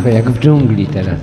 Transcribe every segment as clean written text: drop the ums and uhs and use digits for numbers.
trochę jak w dżungli teraz.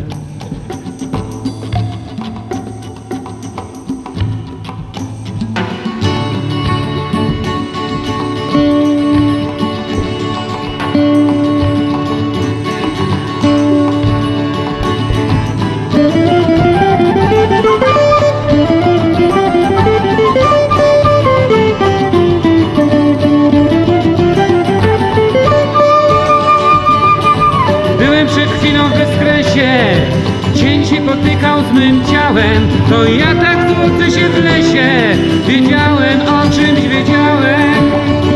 Przed chwilą w bezkresie cień się potykał z mym ciałem. To ja tak tłuczę się w lesie. Wiedziałem, o czymś wiedziałem.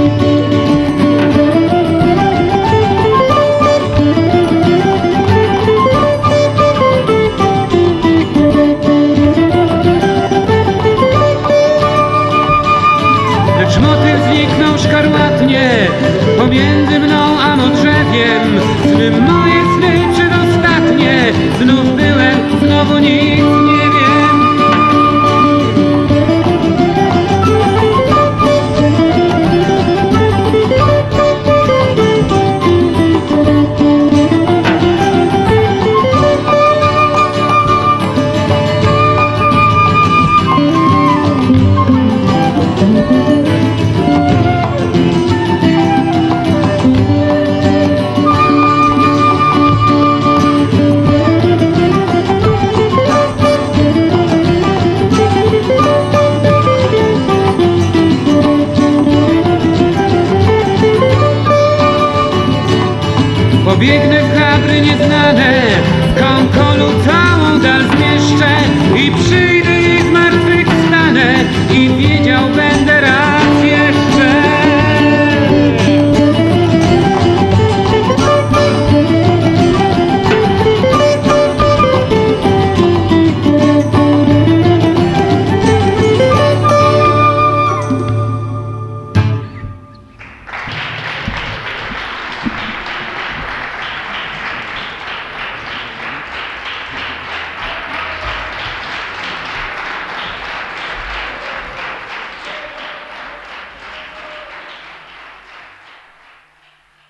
Lecz motyl zniknął szkarłatnie pomiędzy mną a no drzewiem. Sny moje sny przedostatnie. Znów byłem, znowu nic nie wiem. Pobiegnę w Chabry nieznane,